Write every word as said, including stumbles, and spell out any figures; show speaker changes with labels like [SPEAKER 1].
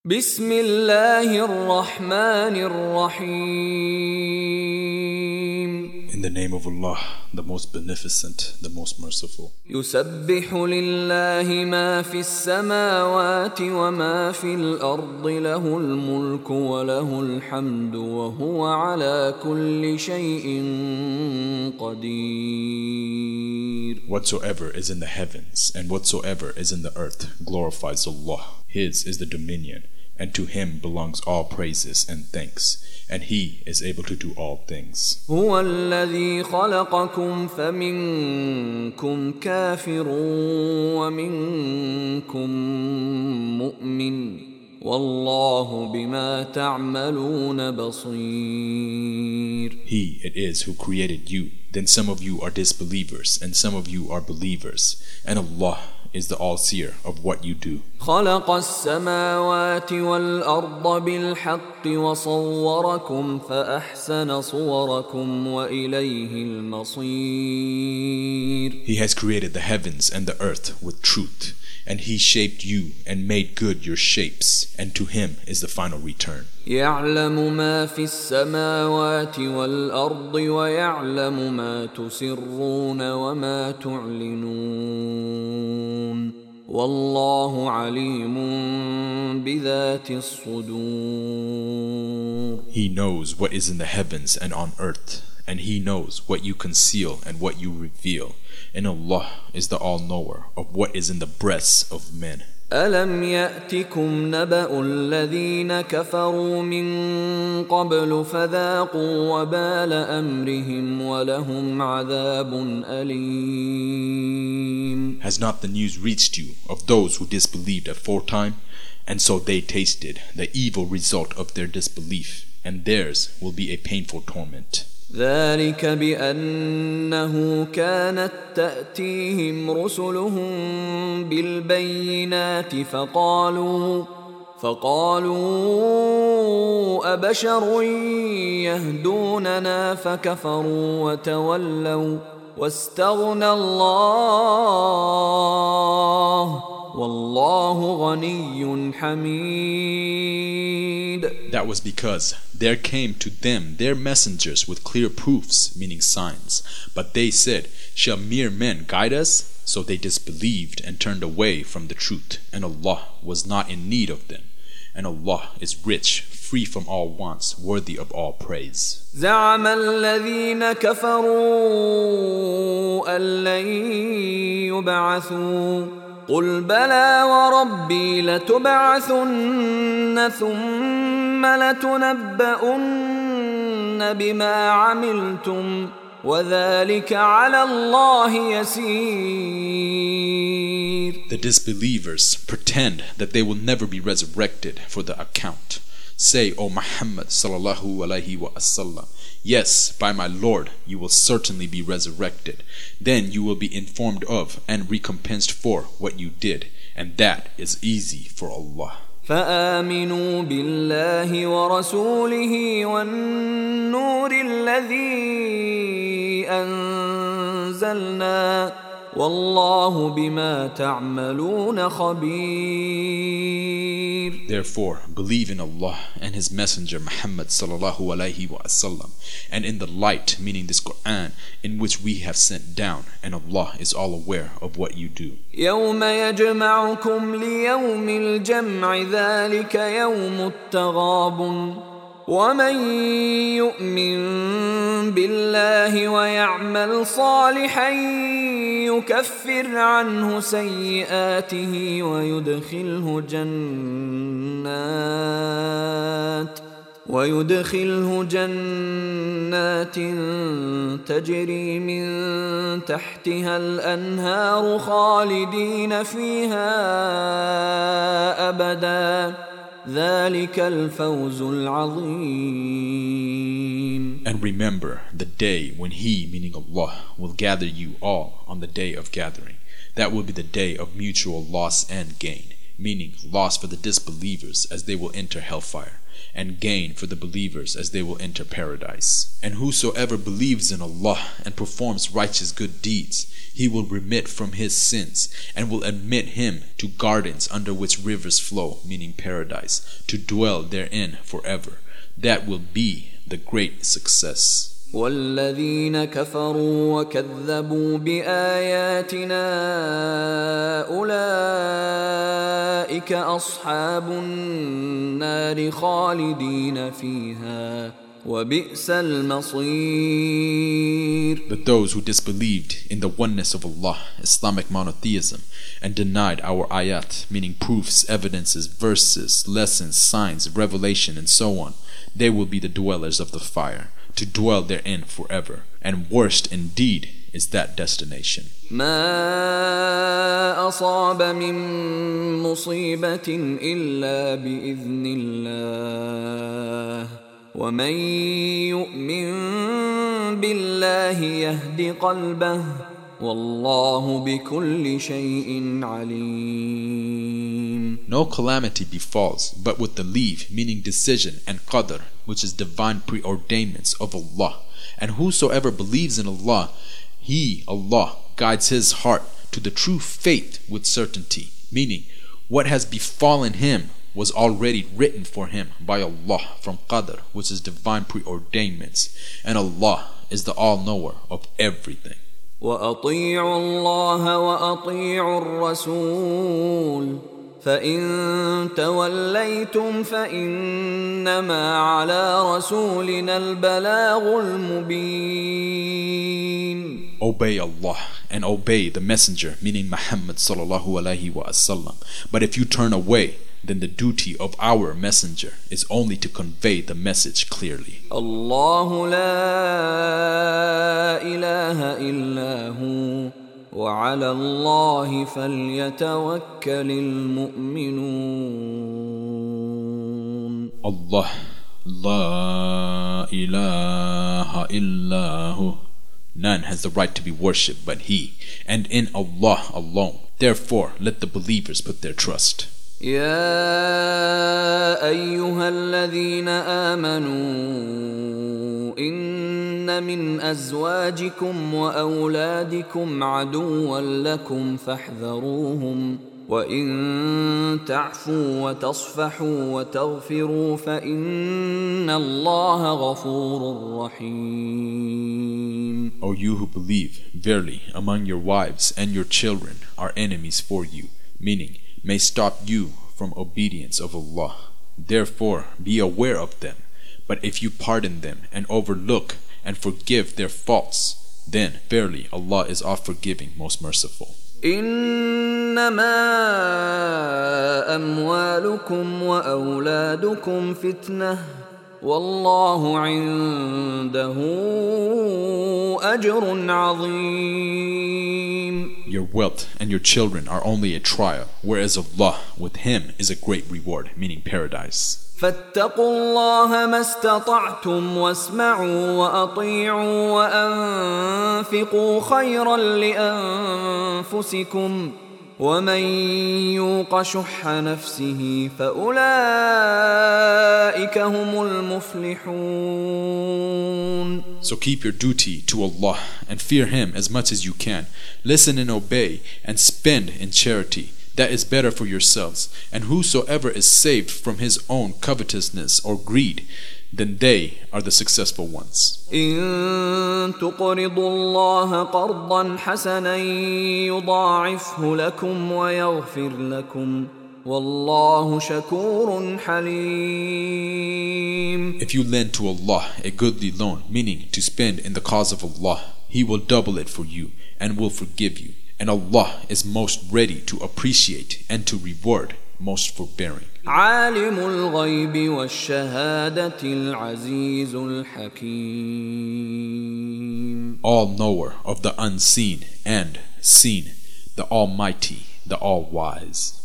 [SPEAKER 1] بسم الله الرحمن الرحيم.
[SPEAKER 2] In the name of Allah, the most beneficent, the most merciful.
[SPEAKER 1] يسبح لله ما في السماوات وما في الأرض له الملك وله الحمد وهو على كل شيء قدير.
[SPEAKER 2] Whatsoever is in the heavens and whatsoever is in the earth glorifies Allah. His is the dominion, and to Him belongs all praises and thanks, and He is able to do all things.
[SPEAKER 1] هو الذي خلقكم فمنكم كافر ومنكم مؤمن والله بما تعملون بصير.
[SPEAKER 2] He it is who created you, then some of you are disbelievers and some of you are believers, and Allah is the all-seer of what you do.
[SPEAKER 1] خلق السماوات والأرض بالحق وصوركم فأحسن صوركم وإليه المصير.
[SPEAKER 2] He has created the heavens and the earth with truth, and He shaped you and made good your shapes, and to Him is the final return.
[SPEAKER 1] يعلم ما في السماوات والأرض ويعلم ما تسرون وما تعلنون والله عليم بذات الصدور.
[SPEAKER 2] He knows what is in the heavens and on earth, and He knows what you conceal and what you reveal, and Allah is the all-knower of what is in the breasts of men.
[SPEAKER 1] ألم يأتكم نبأ الذين كفروا من قبل فذاقوا وبال أمرهم ولهم عذاب أليم.
[SPEAKER 2] Has not the news reached you of those who disbelieved aforetime? And so they tasted the evil result of their disbelief, and theirs will be a painful torment.
[SPEAKER 1] ذلك بأنه كانت تأتيهم رسلهم بالبينات فقالوا فقالوا أبشر يهدوننا فكفروا وتولوا واستغنى الله والله غني حميد.
[SPEAKER 2] That was because there came to them their messengers with clear proofs, meaning signs. But they said, shall mere men guide us? So they disbelieved and turned away from the truth, and Allah was not in need of them. And Allah is rich, free from all wants, worthy of all praise.
[SPEAKER 1] زعم الذين كفروا أن لن يبعثوا قل بلى وربي لتبعثن ثم لتنبؤن بما عملتم وذلك على الله يسير.
[SPEAKER 2] The disbelievers pretend that they will never be resurrected for the account. Say, O Muhammad sallallahu alaihi wasallam, yes, by my Lord, you will certainly be resurrected. Then you will be informed of and recompensed for what you did, and that is easy for Allah.
[SPEAKER 1] فآمنوا بالله ورسوله والنور الذي أنزلنا والله بما تعملون خبير.
[SPEAKER 2] Therefore, believe in Allah and His Messenger Muhammad sallallahu alaihi wasallam, and in the light, meaning this Quran, in which we have sent down, and Allah is all aware of what you do.
[SPEAKER 1] يوم يجمعكم ليوم الجمع ذلك يوم التغابن ومن يؤمن بالله ويعمل صالحا يكفر عنه سيئاته ويدخله جنات ويدخله جنات تجري من تحتها الأنهار خالدين فيها أبدا ذلك الفوز العظيم.
[SPEAKER 2] And remember the day when He, meaning Allah, will gather you all on the day of gathering. That will be the day of mutual loss and gain, meaning loss for the disbelievers as they will enter hellfire, and gain for the believers as they will enter paradise. And whosoever believes in Allah and performs righteous good deeds, He will remit from his sins and will admit him to gardens under which rivers flow, meaning paradise, to dwell therein forever. That will be the great success.
[SPEAKER 1] والذين كفروا وكذبوا بآياتنا أولئك أصحاب النار خالدين فيها وبئس المصير.
[SPEAKER 2] But those who disbelieved in the oneness of Allah, Islamic monotheism, and denied our ayat, meaning proofs, evidences, verses, lessons, signs, revelation, and so on, they will be the dwellers of the fire, to dwell therein forever, and worst indeed is that destination.
[SPEAKER 1] ما أصاب من مصيبة إلا بإذن الله ومن يؤمن بالله يهد قلبه والله بكل شيء عليم.
[SPEAKER 2] No calamity befalls but with the leave, meaning decision, and qadr, which is divine preordainments of Allah. And whosoever believes in Allah, He, Allah, guides his heart to the true faith with certainty, meaning what has befallen him was already written for him by Allah from qadr, which is divine preordainments, and Allah is the all-knower of everything.
[SPEAKER 1] وأطيعوا الله وأطيعوا الرسول فإن توليتم فإنما على رسولنا البلاغ المبين.
[SPEAKER 2] Obey Allah and obey the messenger, meaning Muhammad sallallahu alaihi wasallam. But if you turn away, then the duty of our messenger is only to convey the message clearly.
[SPEAKER 1] الله لا إله إلا هو وعلى الله فليتوكل المؤمنون.
[SPEAKER 2] Allah, la ilaha illahu. None has the right to be worshipped but He, and in Allah alone. Therefore, let the believers put their trust.
[SPEAKER 1] يا أيها الذين آمنوا إن من أزواجكم وأولادكم عدوا لكم فاحذروهم وإن تعفوا وتصفحوا وتغفروا فإن الله غفور رحيم.
[SPEAKER 2] O you who believe, verily, among your wives and your children are enemies for you, meaning may stop you from obedience of Allah. Therefore, be aware of them. But if you pardon them and overlook and forgive their faults, then verily Allah is oft forgiving, most merciful.
[SPEAKER 1] إنما أموالكم وأولادكم فتنة والله عنده أجر عظيم.
[SPEAKER 2] Your wealth and your children are only a trial, whereas Allah, with Him, is a great reward, meaning paradise.
[SPEAKER 1] فاتقوا الله ما استطعتم واسمعوا وأطيعوا وأنفقوا خيرا لأنفسكم ومن يوق شح نفسه فأولئك هم المفلحون.
[SPEAKER 2] So keep your duty to Allah and fear Him as much as you can. Listen and obey and spend in charity. That is better for yourselves. And whosoever is saved from his own covetousness or greed, then they are the successful ones.
[SPEAKER 1] إن تقرضوا الله قرضا حسنا يضاعفه لكم ويغفر لكم والله شكور حليم.
[SPEAKER 2] If you lend to Allah a goodly loan, meaning to spend in the cause of Allah, He will double it for you and will forgive you. And Allah is most ready to appreciate and to reward, most forbearing.
[SPEAKER 1] عالم الغيب والشهادة العزيز الحكيم.
[SPEAKER 2] All knower of the unseen and seen, the Almighty, the All-Wise.